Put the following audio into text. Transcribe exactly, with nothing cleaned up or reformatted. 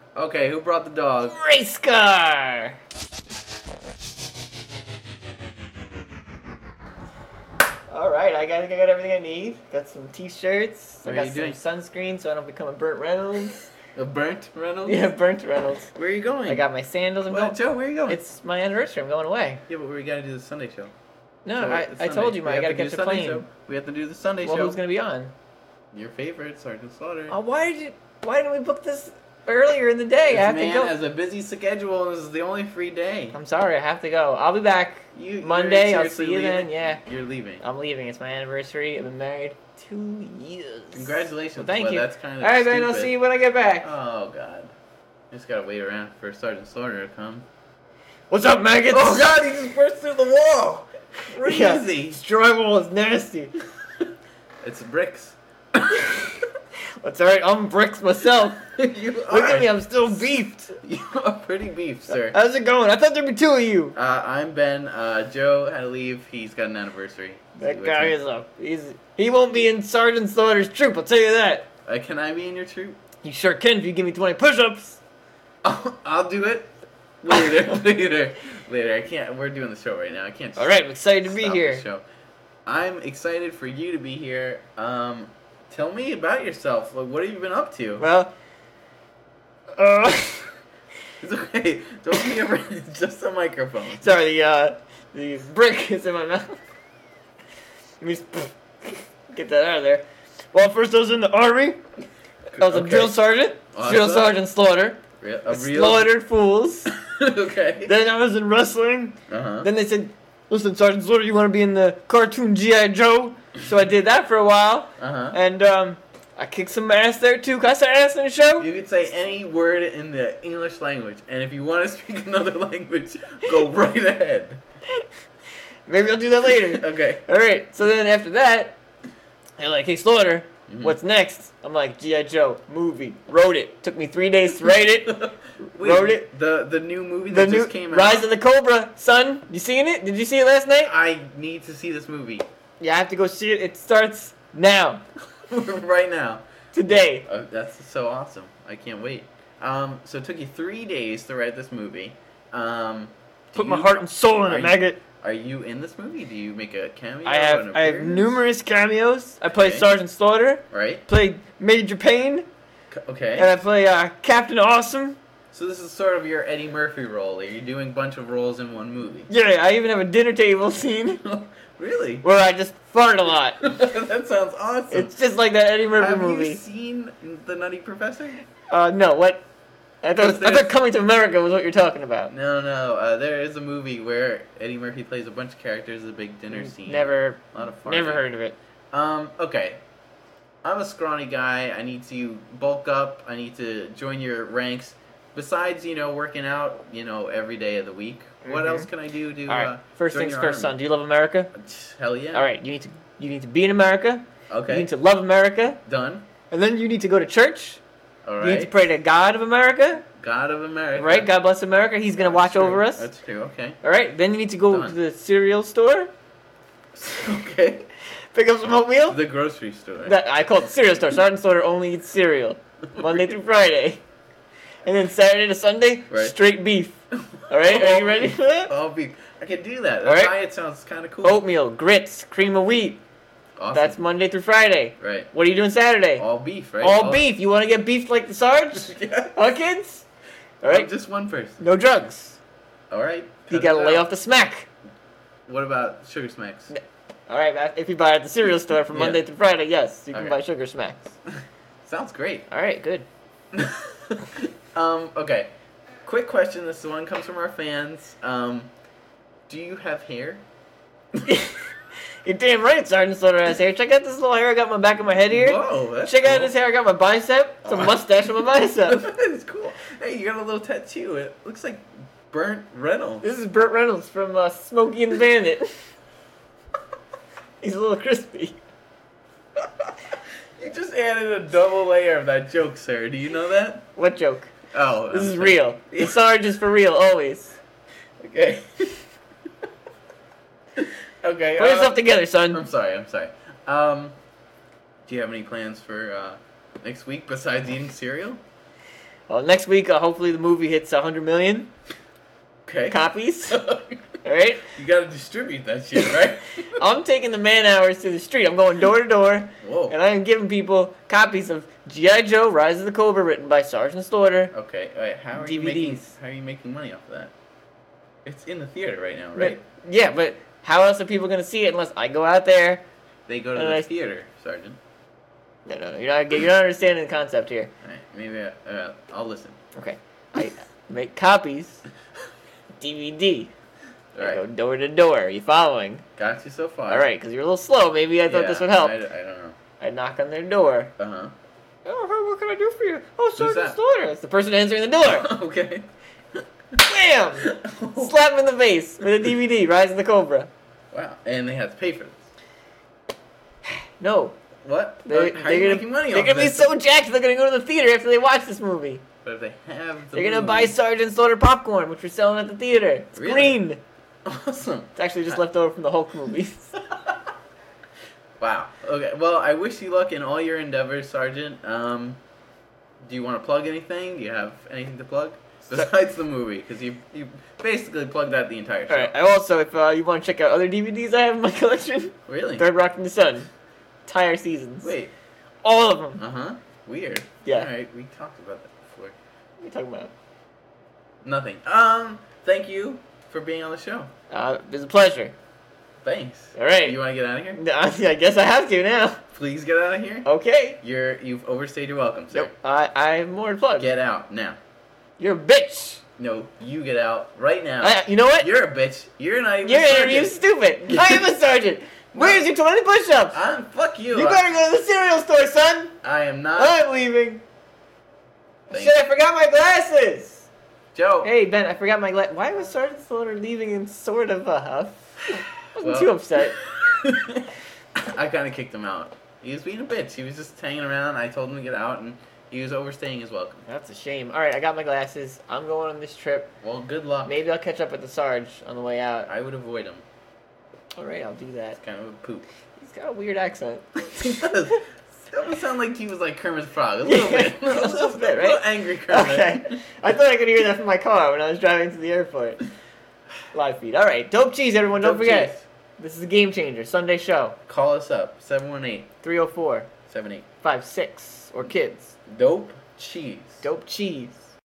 Okay, who brought the dog? Race car! Alright, I got, I got everything I need. Got some t-shirts. I What are got you some doing? sunscreen so I don't become a burnt Reynolds. A burnt Reynolds? Yeah, burnt Reynolds. Where are you going? I got my sandals. I'm What, going. Joe, where are you going? It's my anniversary. I'm going away. Yeah, but we gotta do the Sunday show. No, So I, it's I Sunday. told you, man. We I have gotta to do catch a Sunday plane. show. We have to do the Sunday Well, show. who's gonna be on? Your favorite, Sergeant Slaughter. Oh, why did you? Why didn't we book this earlier in the day? This I have man to go. has a busy schedule, and this is the only free day. I'm sorry. I have to go. I'll be back You, Monday. you're I'll see seriously you then. leaving? Yeah, You're leaving. I'm leaving. It's my anniversary. I've been married two years. Congratulations. Well, thank but you. That's kind of All right, man. I'll see you when I get back. Oh, God. Just gotta wait around for Sergeant Slaughter to come. What's up, maggots? Oh, God, he just burst through the wall. Where Yeah, is he? this drywall is nasty. It's bricks. That's alright. I'm bricks myself. You Look are. at me. I'm still beefed. You are pretty beef, sir. How's it going? I thought there'd be two of you. Uh, I'm Ben. Uh, Joe had to leave. He's got an anniversary. That See guy what's is a. He's. He won't be in Sergeant Slaughter's troop. I'll tell you that. Uh, can I be in your troop? You sure can if you give me twenty push-ups. Oh, I'll do it later. later. Later. I can't. We're doing the show right now. I can't. Just All right. I'm excited to be stop the here. show. I'm excited for you to be here. Um, tell me about yourself. Like, what have you been up to? Well. Uh. It's okay. Don't be afraid. It's just a microphone. Sorry. The uh. The brick is in my mouth. Let me just get that out of there. Well, first I was in the army. I was a Okay. drill sergeant. Drill Awesome. Sergeant Slaughter. Re- A real. Slaughtered fools. Okay. Then I was in wrestling. Uh huh. Then they said, listen, Sergeant Slaughter, you want to be in the cartoon G I. Joe? So I did that for a while. Uh huh. And um, I kicked some ass there, too. Can I say ass in the show? You could say any word in the English language, and if you want to speak another language, go right ahead. Maybe I'll do that later. Okay. All right. So then after that, they're like, hey, Slaughter, Mhm. what's next? I'm like, G I. Joe, movie. Wrote it. Took me three days to write it. Wait, Wrote it. The the new movie The that new just came out. Rise of the Cobra, son. You seen it? Did you see it last night? I need to see this movie Yeah, I have to go see it. It starts now. right now. Today. Uh, that's so awesome. I can't wait. Um, so it took you three days to write this movie. Um, do Put my you- heart and soul in are it, you- maggot. Are you in this movie? Do you make a cameo? I have an I have appearance? numerous cameos. I play Okay. Sergeant Slaughter, Right. played Major Payne, C- Okay. and I play uh, Captain Awesome. So this is sort of your Eddie Murphy role. You're doing a bunch of roles in one movie. Yeah, I even have a dinner table scene Really? where I just fart a lot. That sounds awesome. It's just like that Eddie Murphy Have movie. you seen The Nutty Professor? Uh, no, what? I thought, I There's- thought Coming to America was what you're talking about. No, no. Uh, there is a movie where Eddie Murphy plays a bunch of characters, a big dinner scene. Never, A lot of fun. never heard of it. Um, okay. I'm a scrawny guy. I need to bulk up. I need to join your ranks. Besides, you know, working out, you know, every day of the week. What Mhm. else can I do to All right, uh, first join things your first, army? son. Do you love America? Hell yeah. All right, you need to you need to be in America. You Okay. need to love America, Done. and then you need to go to church. All You need to right. pray to God of America. God of America. Right? God bless America. He's going to watch That's true. over us. That's true. Okay. All right. Then you need to go Done. to the cereal store, Okay. pick up some oatmeal. The grocery store. That I call it cereal store. Sergeant Slaughter only eats cereal, Monday through Friday, and then Saturday to Sunday, Right. straight beef. All right. Are you ready for that? I'll be. I can do that. The All right. diet sounds kind of cool. Oatmeal, grits, cream of wheat. Awesome. That's Monday through Friday. right. What are you doing Saturday? All beef, right? All beef. You want to get beef like the Sarge? Yeah. Huh, kids? All I'm right. just one person. No drugs. All right. You cut gotta it lay out. off the smack. What about Sugar Smacks? All right, Matt, if you buy at the cereal store from Yeah. Monday through Friday, yes, you can Okay. buy Sugar Smacks. Sounds great. All right, good. um. Okay. Quick question. This one comes from our fans. Um. Do you have hair? You're damn right, Sergeant Slaughter has hair. Check out this little hair I got on my back of my head here. Whoa. That's Check out cool. this hair I got on my bicep. It's a Oh. mustache on my bicep. That's cool. Hey, you got a little tattoo. It looks like burnt Reynolds. This is Burt Reynolds from uh, Smokey and the Bandit. He's a little crispy. You just added a double layer of that joke, sir. Do you know that? What joke? Oh. This I'm is sorry. real. The Sarge is for real, always. Okay. okay. Put uh, yourself together, I'm son. sorry. I'm sorry. Um, do you have any plans for uh, next week besides eating cereal? Well, next week, uh, hopefully the movie hits one hundred million Okay. copies. All right? You gotta distribute that shit, right? I'm taking the man hours to the street. I'm going door to door, Whoa. and I am giving people copies of G I. Joe: Rise of the Cobra, written by Sergeant Slaughter. Okay. Wait, how are D you V making? Ds. How are you making money off of that? It's in the theater right now, right? But, yeah, but how else are people going to see it unless I go out there? They go to And the I- theater, Sergeant. No, no, you're not, you're not understanding the concept here. All right, maybe I, uh, I'll listen. Okay. I make copies, D V D. All I go right. door to door. Are you following? Got you so far. All right, because you're a little slow. Maybe I thought Yeah, this would help. I, I don't know. I knock on their door. Uh huh. Oh, what can I do for you? Oh, Sergeant that? Slaughter. It's the person answering the door. Okay. Bam! Slap him in the face with a D V D, Rise of the Cobra. Wow. And they have to pay for this. No. What? They're, How are they're you gonna, making money they're off gonna be this? so jacked they're gonna go to the theater after they watch this movie. But if they have the They're gonna movie- buy Sergeant Slaughter popcorn, which we're selling at the theater. It's Really? green. Awesome. It's actually just left over from the Hulk movies. Wow. Okay. Well, I wish you luck in all your endeavors, Sergeant. Um, do you want to plug anything? Do you have anything to plug besides the movie? Because you you basically plugged out the entire show. Alright, I also, if uh, you want to check out other D V Ds I have in my collection, Really? Third Rock from the Sun. Entire seasons. Wait. All of them. Uh huh. Weird. Yeah. All right. We talked about that before. What are you talking about? Nothing. Um. Thank you for being on the show. Uh, it was a pleasure. Thanks. Alright. You want to get out of here? I guess I have to now. Please get out of here. Okay. You're you've overstayed your welcome, sir. Nope. I, I have more to plug. Get out now. You're a bitch. No, you get out right now. I, you know what? You're a bitch. You're not even. You're, a you're, sergeant. you're stupid. I am a sergeant. Where's your twenty push-ups? I'm fuck you. You better go to the cereal store, son. I am not. I'm leaving. Thank Shit, I forgot my glasses. Joe. Hey, Ben, I forgot my glass. Why was Sergeant Slaughter leaving in sort of a huff? I wasn't Well. too upset. I kind of kicked him out. He was being a bitch. He was just hanging around. I told him to get out, and he was overstaying his welcome. That's a shame. All right, I got my glasses. I'm going on this trip. Well, good luck. Maybe I'll catch up with the Sarge on the way out. I would avoid him. All right, I'll do that. It's kind of a poop. He's got a weird accent. He does. That would sound like he was like Kermit the Frog. A little bit. A little bit, A little right? angry Kermit. Okay. I thought I could hear that from my car when I was driving to the airport. Live feed. All right, Dope Cheese, everyone. Don't Dope forget. Cheese. This is a Game Changer Sunday show. Call us up. seven one eight, three oh four, seven eight. five six or kids. Dope cheese. Dope Cheese.